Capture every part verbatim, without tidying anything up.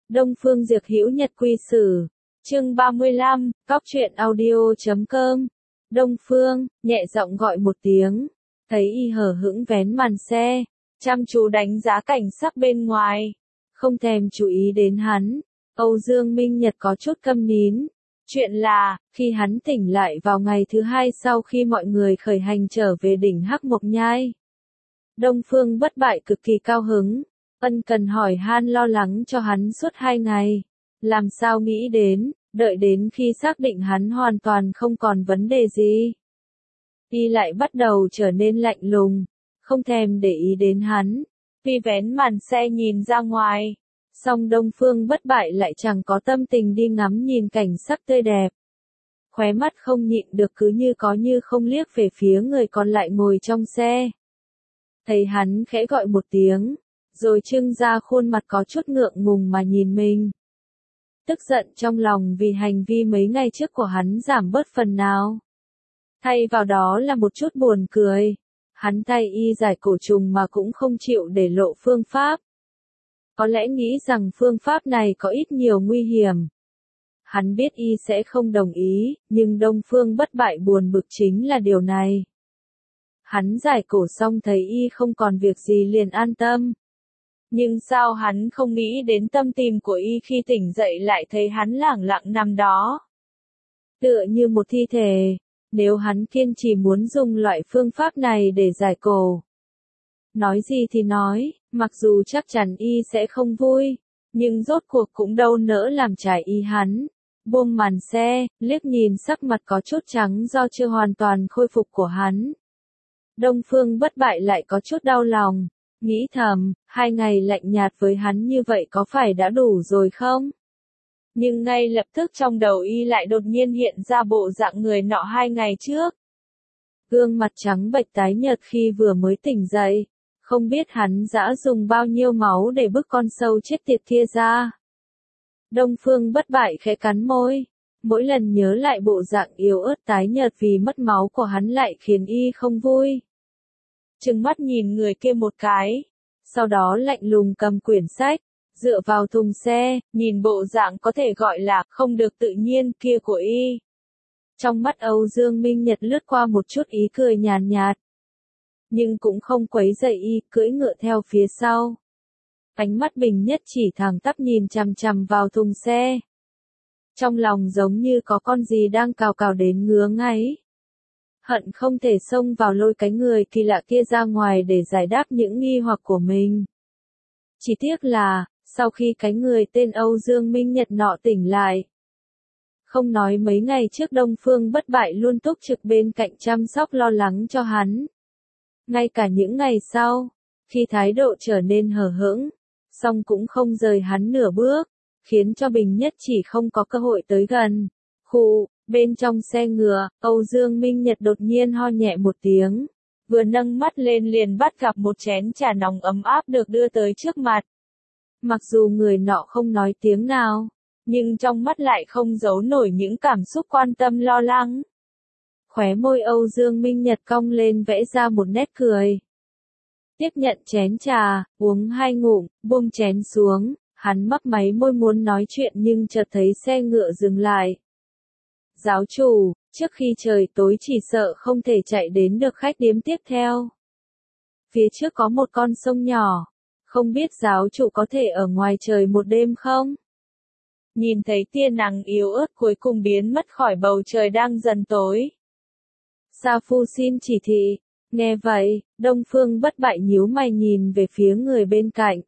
Đông Phương Diệp Hữu Nhật Quy Sử. Chương ba mươi lăm, Cóc truyện audio chấm com. Đông Phương, nhẹ giọng gọi một tiếng. Thấy y hờ hững vén màn xe, chăm chú đánh giá cảnh sắc bên ngoài. Không thèm chú ý đến hắn. Âu Dương Minh Nhật có chút câm nín. Chuyện là, khi hắn tỉnh lại vào ngày thứ hai sau khi mọi người khởi hành trở về đỉnh Hắc Mộc Nhai. Đông Phương Bất Bại cực kỳ cao hứng. Ân cần hỏi han lo lắng cho hắn suốt hai ngày. Làm sao nghĩ đến, đợi đến khi xác định hắn hoàn toàn không còn vấn đề gì. Y lại bắt đầu trở nên lạnh lùng, không thèm để ý đến hắn. Vì vén màn xe nhìn ra ngoài. Song Đông Phương Bất Bại lại chẳng có tâm tình đi ngắm nhìn cảnh sắc tươi đẹp. Khóe mắt không nhịn được cứ như có như không liếc về phía người còn lại ngồi trong xe. Thấy hắn khẽ gọi một tiếng, rồi trưng ra khuôn mặt có chút ngượng ngùng mà nhìn mình. Tức giận trong lòng vì hành vi mấy ngày trước của hắn giảm bớt phần nào. Thay vào đó là một chút buồn cười. Hắn thay y giải cổ trùng mà cũng không chịu để lộ phương pháp. Có lẽ nghĩ rằng phương pháp này có ít nhiều nguy hiểm. Hắn biết y sẽ không đồng ý, nhưng Đông Phương Bất Bại buồn bực chính là điều này. Hắn giải cổ xong thấy y không còn việc gì liền an tâm. Nhưng sao hắn không nghĩ đến tâm tìm của y khi tỉnh dậy lại thấy hắn lẳng lặng nằm đó. Tựa như một thi thể, nếu hắn kiên trì muốn dùng loại phương pháp này để giải cổ. Nói gì thì nói, mặc dù chắc chắn y sẽ không vui, nhưng rốt cuộc cũng đâu nỡ làm trái ý hắn. Buông màn xe, liếc nhìn sắc mặt có chút trắng do chưa hoàn toàn khôi phục của hắn. Đông Phương Bất Bại lại có chút đau lòng, nghĩ thầm, hai ngày lạnh nhạt với hắn như vậy có phải đã đủ rồi không? Nhưng ngay lập tức trong đầu y lại đột nhiên hiện ra bộ dạng người nọ hai ngày trước. Gương mặt trắng bệch tái nhợt khi vừa mới tỉnh dậy, không biết hắn đã dùng bao nhiêu máu để bức con sâu chết tiệt kia ra. Đông Phương Bất Bại khẽ cắn môi, mỗi lần nhớ lại bộ dạng yếu ớt tái nhợt vì mất máu của hắn lại khiến y không vui. Trừng mắt nhìn người kia một cái, sau đó lạnh lùng cầm quyển sách, dựa vào thùng xe, nhìn bộ dạng có thể gọi là không được tự nhiên kia của y. Trong mắt Âu Dương Minh Nhật lướt qua một chút ý cười nhàn nhạt, nhưng cũng không quấy rầy y, cưỡi ngựa theo phía sau. Ánh mắt Bình Nhất chỉ thẳng tắp nhìn chằm chằm vào thùng xe. Trong lòng giống như có con gì đang cào cào đến ngứa ngáy. Hận không thể xông vào lôi cái người kỳ lạ kia ra ngoài để giải đáp những nghi hoặc của mình. Chỉ tiếc là, sau khi cái người tên Âu Dương Minh Nhật nọ tỉnh lại. Không nói mấy ngày trước Đông Phương Bất Bại luôn túc trực bên cạnh chăm sóc lo lắng cho hắn. Ngay cả những ngày sau, khi thái độ trở nên hờ hững, song cũng không rời hắn nửa bước, khiến cho Bình Nhất chỉ không có cơ hội tới gần. Khụ, bên trong xe ngựa, Âu Dương Minh Nhật đột nhiên ho nhẹ một tiếng, vừa nâng mắt lên liền bắt gặp một chén trà nóng ấm áp được đưa tới trước mặt. Mặc dù người nọ không nói tiếng nào, nhưng trong mắt lại không giấu nổi những cảm xúc quan tâm lo lắng. Khóe môi Âu Dương Minh Nhật cong lên vẽ ra một nét cười. Tiếp nhận chén trà, uống hai ngụm, buông chén xuống, hắn mấp máy môi muốn nói chuyện nhưng chợt thấy xe ngựa dừng lại. Giáo chủ, trước khi trời tối chỉ sợ không thể chạy đến được khách điếm tiếp theo. Phía trước có một con sông nhỏ, không biết giáo chủ có thể ở ngoài trời một đêm không? Nhìn thấy tia nắng yếu ớt cuối cùng biến mất khỏi bầu trời đang dần tối. Sa Phu xin chỉ thị. Nghe vậy, Đông Phương Bất Bại nhíu mày nhìn về phía người bên cạnh.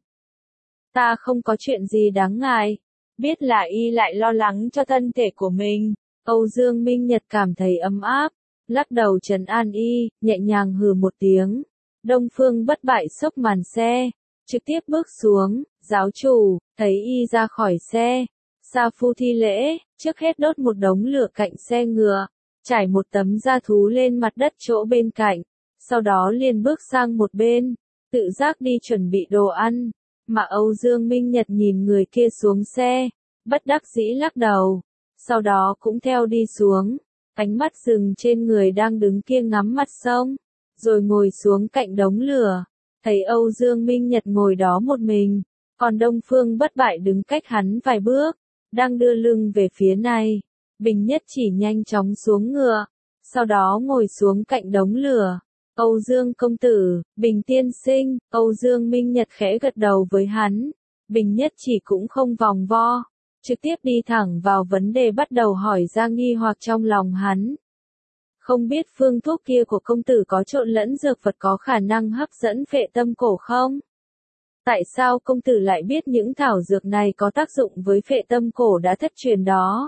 Ta không có chuyện gì đáng ngại. Biết là y lại lo lắng cho thân thể của mình. Âu Dương Minh Nhật cảm thấy ấm áp, lắc đầu trấn an y, nhẹ nhàng hừ một tiếng. Đông Phương Bất Bại xốc màn xe, trực tiếp bước xuống. Giáo chủ, thấy y ra khỏi xe. Sa Phu thi lễ, trước hết đốt một đống lửa cạnh xe ngựa, trải một tấm da thú lên mặt đất chỗ bên cạnh. Sau đó liền bước sang một bên, tự giác đi chuẩn bị đồ ăn, mà Âu Dương Minh Nhật nhìn người kia xuống xe, bất đắc dĩ lắc đầu, sau đó cũng theo đi xuống, ánh mắt dừng trên người đang đứng kia ngắm mặt sông, rồi ngồi xuống cạnh đống lửa, thấy Âu Dương Minh Nhật ngồi đó một mình, Còn Đông Phương Bất Bại đứng cách hắn vài bước, đang đưa lưng về phía này. Bình Nhất Chỉ nhanh chóng xuống ngựa, sau đó ngồi xuống cạnh đống lửa. Âu Dương công tử, Bình tiên sinh, Âu Dương Minh Nhật khẽ gật đầu với hắn. Bình Nhất Chỉ cũng không vòng vo, trực tiếp đi thẳng vào vấn đề, bắt đầu hỏi ra nghi hoặc trong lòng hắn. Không biết phương thuốc kia của công tử có trộn lẫn dược vật có khả năng hấp dẫn phệ tâm cổ không? Tại sao công tử lại biết những thảo dược này có tác dụng với phệ tâm cổ đã thất truyền đó?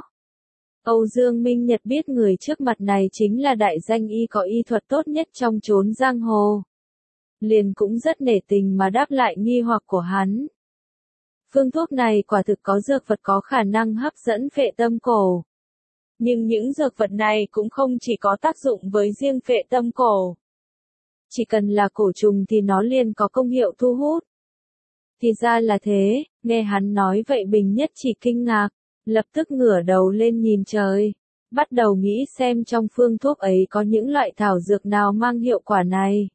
Âu Dương Minh Nhật biết người trước mặt này chính là đại danh y có y thuật tốt nhất trong chốn giang hồ. Liền cũng rất nể tình mà đáp lại nghi hoặc của hắn. Phương thuốc này quả thực có dược vật có khả năng hấp dẫn phệ tâm cổ. Nhưng những dược vật này cũng không chỉ có tác dụng với riêng phệ tâm cổ. Chỉ cần là cổ trùng thì nó liền có công hiệu thu hút. Thì ra là thế, nghe hắn nói vậy Bình Nhất Chỉ kinh ngạc, lập tức ngửa đầu lên nhìn trời, bắt đầu nghĩ xem trong phương thuốc ấy có những loại thảo dược nào mang hiệu quả này.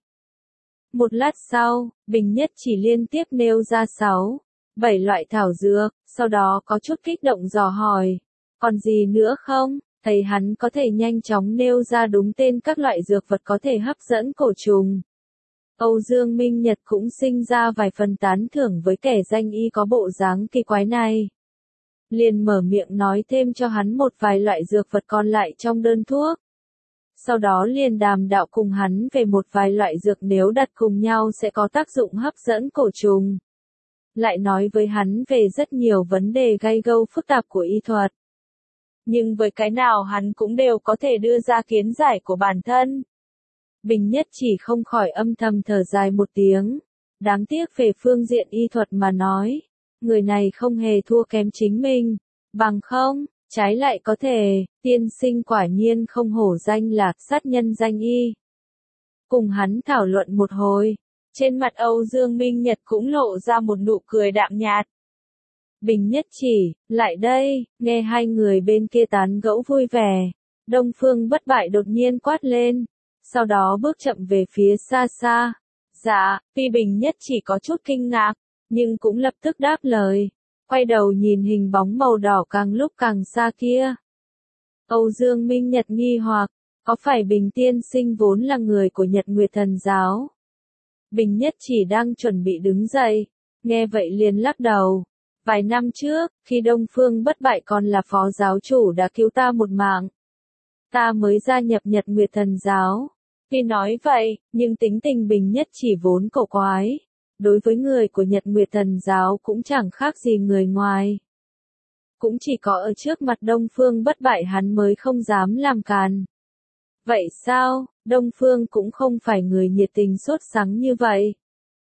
Một lát sau, Bình Nhất Chỉ liên tiếp nêu ra sáu, bảy loại thảo dược, sau đó có chút kích động dò hỏi, còn gì nữa không? Thấy hắn có thể nhanh chóng nêu ra đúng tên các loại dược vật có thể hấp dẫn cổ trùng. Âu Dương Minh Nhật cũng sinh ra vài phần tán thưởng với kẻ danh y có bộ dáng kỳ quái này. Liền mở miệng nói thêm cho hắn một vài loại dược vật còn lại trong đơn thuốc. Sau đó liền đàm đạo cùng hắn về một vài loại dược nếu đặt cùng nhau sẽ có tác dụng hấp dẫn cổ trùng. Lại nói với hắn về rất nhiều vấn đề gay gâu phức tạp của y thuật. Nhưng với cái nào hắn cũng đều có thể đưa ra kiến giải của bản thân. Bình Nhất Chỉ không khỏi âm thầm thở dài một tiếng. Đáng tiếc về phương diện y thuật mà nói, người này không hề thua kém chính mình. Bằng không, trái lại có thể, tiên sinh quả nhiên không hổ danh là sát nhân danh y. Cùng hắn thảo luận một hồi, trên mặt Âu Dương Minh Nhật cũng lộ ra một nụ cười đạm nhạt. Bình Nhất Chỉ, lại đây, nghe hai người bên kia tán gẫu vui vẻ. Đông Phương Bất Bại đột nhiên quát lên, sau đó bước chậm về phía xa xa. Dạ, tuy Bình Nhất Chỉ có chút kinh ngạc, nhưng cũng lập tức đáp lời, quay đầu nhìn hình bóng màu đỏ càng lúc càng xa kia. Âu Dương Minh Nhật nghi hoặc, có phải Bình tiên sinh vốn là người của Nhật Nguyệt Thần giáo? Bình Nhất Chỉ đang chuẩn bị đứng dậy, nghe vậy liền lắc đầu. Vài năm trước, khi Đông Phương Bất Bại còn là phó giáo chủ đã cứu ta một mạng. Ta mới gia nhập Nhật Nguyệt Thần giáo. Tuy nói vậy, nhưng tính tình Bình Nhất Chỉ vốn cổ quái. Đối với người của Nhật Nguyệt Thần giáo cũng chẳng khác gì người ngoài. Cũng chỉ có ở trước mặt Đông Phương Bất Bại hắn mới không dám làm càn. Vậy sao, Đông Phương cũng không phải người nhiệt tình sốt sắng như vậy.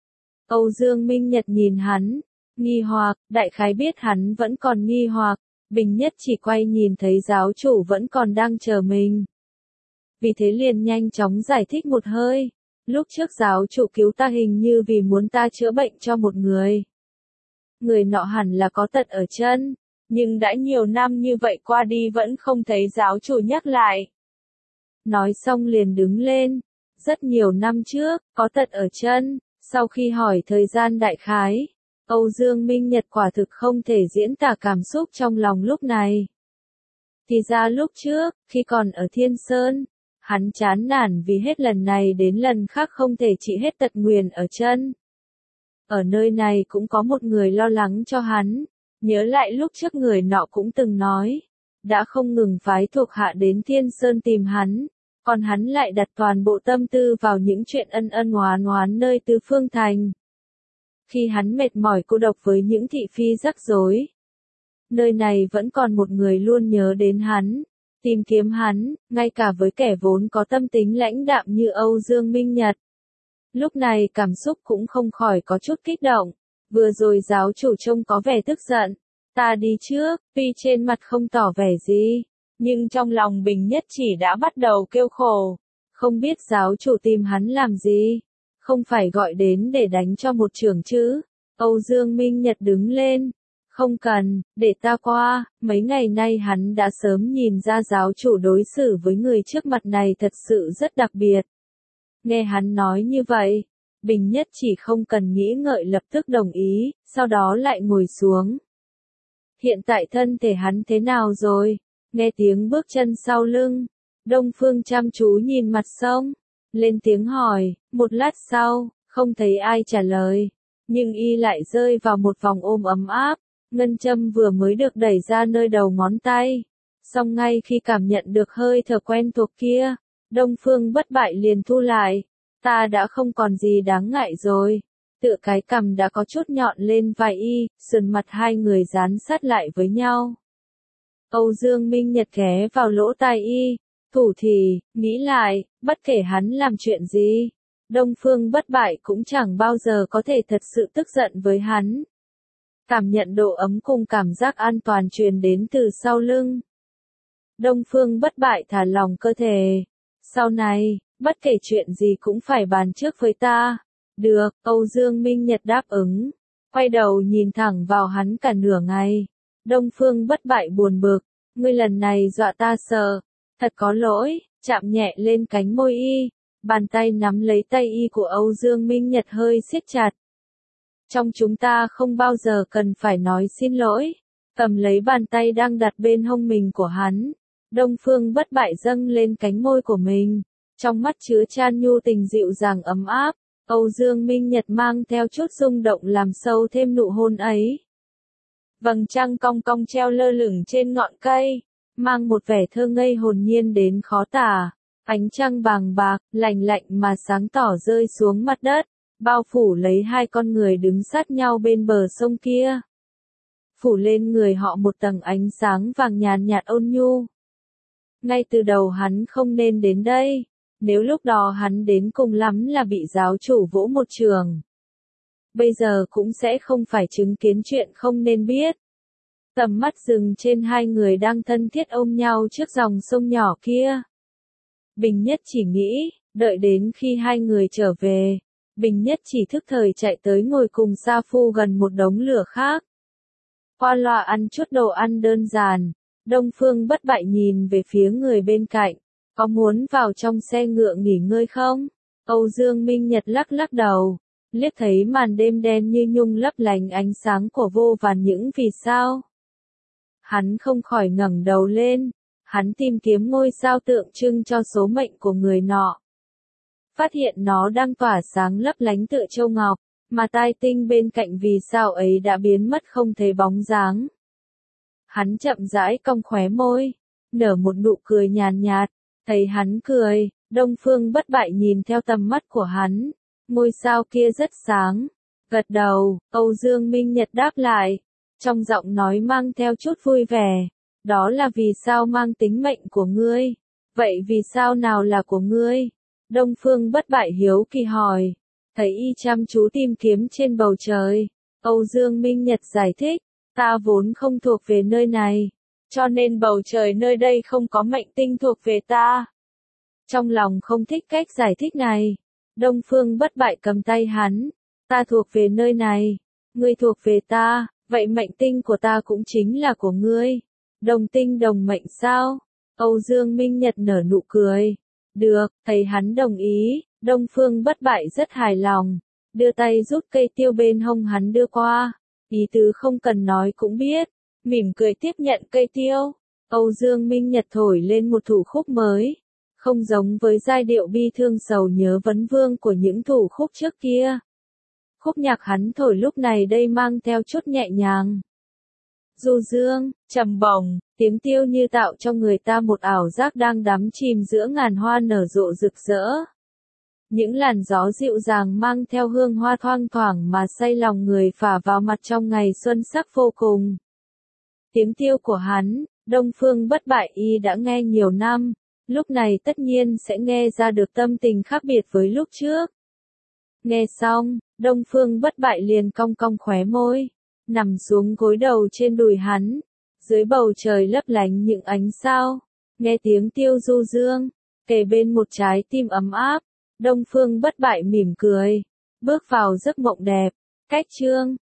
Âu Dương Minh Nhật nhìn hắn, nghi hoặc, đại khái biết hắn vẫn còn nghi hoặc, Bình Nhất Chỉ quay nhìn thấy giáo chủ vẫn còn đang chờ mình. Vì thế liền nhanh chóng giải thích một hơi, lúc trước giáo chủ cứu ta hình như vì muốn ta chữa bệnh cho một người. Người nọ hẳn là có tật ở chân, nhưng đã nhiều năm như vậy qua đi vẫn không thấy giáo chủ nhắc lại. Nói xong liền đứng lên, rất nhiều năm trước, có tật ở chân, sau khi hỏi thời gian đại khái. Âu Dương Minh Nhật quả thực không thể diễn tả cảm xúc trong lòng lúc này. Thì ra lúc trước, khi còn ở Thiên Sơn, hắn chán nản vì hết lần này đến lần khác không thể trị hết tật nguyền ở chân. Ở nơi này cũng có một người lo lắng cho hắn, nhớ lại lúc trước người nọ cũng từng nói, đã không ngừng phái thuộc hạ đến Thiên Sơn tìm hắn, còn hắn lại đặt toàn bộ tâm tư vào những chuyện ân ân oán oán nơi Tứ Phương Thành. Khi hắn mệt mỏi cô độc với những thị phi rắc rối, nơi này vẫn còn một người luôn nhớ đến hắn, tìm kiếm hắn, ngay cả với kẻ vốn có tâm tính lãnh đạm như Âu Dương Minh Nhật. Lúc này cảm xúc cũng không khỏi có chút kích động, vừa rồi giáo chủ trông có vẻ tức giận, ta đi trước, tuy trên mặt không tỏ vẻ gì, nhưng trong lòng Bình Nhất Chỉ đã bắt đầu kêu khổ, không biết giáo chủ tìm hắn làm gì. Không phải gọi đến để đánh cho một chưởng chứ. Âu Dương Minh Nhật đứng lên. Không cần, để ta qua, mấy ngày nay hắn đã sớm nhìn ra giáo chủ đối xử với người trước mặt này thật sự rất đặc biệt. Nghe hắn nói như vậy, Bình Nhất chỉ không cần nghĩ ngợi lập tức đồng ý, sau đó lại ngồi xuống. Hiện tại thân thể hắn thế nào rồi? Nghe tiếng bước chân sau lưng, Đông Phương chăm chú nhìn mặt sông, lên tiếng hỏi, một lát sau, không thấy ai trả lời, nhưng y lại rơi vào một vòng ôm ấm áp, ngân châm vừa mới được đẩy ra nơi đầu ngón tay. Song ngay khi cảm nhận được hơi thở quen thuộc kia, Đông Phương Bất Bại liền thu lại, ta đã không còn gì đáng ngại rồi. Tựa cái cằm đã có chút nhọn lên vai y, sườn mặt hai người dán sát lại với nhau. Âu Dương Minh Nhật ghé vào lỗ tai y, thủ thì, nghĩ lại, bất kể hắn làm chuyện gì, Đông Phương Bất Bại cũng chẳng bao giờ có thể thật sự tức giận với hắn. Cảm nhận độ ấm cùng cảm giác an toàn truyền đến từ sau lưng. Đông Phương Bất Bại thả lòng cơ thể. Sau này, bất kể chuyện gì cũng phải bàn trước với ta. Được, Âu Dương Minh Nhật đáp ứng. Quay đầu nhìn thẳng vào hắn cả nửa ngày. Đông Phương Bất Bại buồn bực. Ngươi lần này dọa ta sợ. Thật có lỗi, chạm nhẹ lên cánh môi y. Bàn tay nắm lấy tay y của Âu Dương Minh Nhật hơi siết chặt. Trong chúng ta không bao giờ cần phải nói xin lỗi. Cầm lấy bàn tay đang đặt bên hông mình của hắn. Đông Phương Bất Bại dâng lên cánh môi của mình. Trong mắt chứa chan nhu tình dịu dàng ấm áp. Âu Dương Minh Nhật mang theo chút rung động làm sâu thêm nụ hôn ấy. Vầng trăng cong cong treo lơ lửng trên ngọn cây, mang một vẻ thơ ngây hồn nhiên đến khó tả. Ánh trăng vàng bạc, lạnh lạnh mà sáng tỏ rơi xuống mặt đất, bao phủ lấy hai con người đứng sát nhau bên bờ sông kia. Phủ lên người họ một tầng ánh sáng vàng nhàn nhạt ôn nhu. Ngay từ đầu hắn không nên đến đây. Nếu lúc đó hắn đến cùng lắm là bị giáo chủ vỗ một trường. Bây giờ cũng sẽ không phải chứng kiến chuyện không nên biết. Tầm mắt dừng trên hai người đang thân thiết ôm nhau trước dòng sông nhỏ kia. Bình Nhất chỉ nghĩ, đợi đến khi hai người trở về, Bình Nhất chỉ thức thời chạy tới ngồi cùng Sa Phu gần một đống lửa khác. Qua loa ăn chút đồ ăn đơn giản, Đông Phương Bất Bại nhìn về phía người bên cạnh. Có muốn vào trong xe ngựa nghỉ ngơi không? Âu Dương Minh Nhật lắc lắc đầu, liếc thấy màn đêm đen như nhung lấp lánh ánh sáng của vô vàn những vì sao. Hắn không khỏi ngẩng đầu lên, hắn tìm kiếm ngôi sao tượng trưng cho số mệnh của người nọ. Phát hiện nó đang tỏa sáng lấp lánh tựa châu ngọc, mà tai tinh bên cạnh vì sao ấy đã biến mất không thấy bóng dáng. Hắn chậm rãi cong khóe môi, nở một nụ cười nhàn nhạt. Thấy hắn cười, Đông Phương Bất Bại nhìn theo tầm mắt của hắn, ngôi sao kia rất sáng. Gật đầu, Âu Dương Minh Nhật đáp lại, trong giọng nói mang theo chút vui vẻ, đó là vì sao mang tính mệnh của ngươi. Vậy vì sao nào là của ngươi? Đông Phương Bất Bại hiếu kỳ hỏi, thấy y chăm chú tìm kiếm trên bầu trời. Âu Dương Minh Nhật giải thích, ta vốn không thuộc về nơi này. Cho nên bầu trời nơi đây không có mệnh tinh thuộc về ta. Trong lòng không thích cách giải thích này, Đông Phương Bất Bại cầm tay hắn, ta thuộc về nơi này, ngươi thuộc về ta, vậy mệnh tinh của ta cũng chính là của ngươi. Đồng tinh đồng mệnh sao? Âu Dương Minh Nhật nở nụ cười. Được, thấy hắn đồng ý, Đông Phương Bất Bại rất hài lòng, đưa tay rút cây tiêu bên hông hắn đưa qua, ý tứ không cần nói cũng biết. Mỉm cười tiếp nhận cây tiêu, Âu Dương Minh Nhật thổi lên một thủ khúc mới, không giống với giai điệu bi thương sầu nhớ vấn vương của những thủ khúc trước kia. Khúc nhạc hắn thổi lúc này đây mang theo chút nhẹ nhàng. Du dương, trầm bổng, tiếng tiêu như tạo cho người ta một ảo giác đang đắm chìm giữa ngàn hoa nở rộ rực rỡ. Những làn gió dịu dàng mang theo hương hoa thoang thoảng mà say lòng người phả vào mặt trong ngày xuân sắc vô cùng. Tiếng tiêu của hắn, Đông Phương Bất Bại y đã nghe nhiều năm, lúc này tất nhiên sẽ nghe ra được tâm tình khác biệt với lúc trước. Nghe xong, Đông Phương Bất Bại liền cong cong khóe môi, nằm xuống gối đầu trên đùi hắn, dưới bầu trời lấp lánh những ánh sao, nghe tiếng tiêu du dương, kề bên một trái tim ấm áp, Đông Phương Bất Bại mỉm cười, bước vào giấc mộng đẹp. Cách chương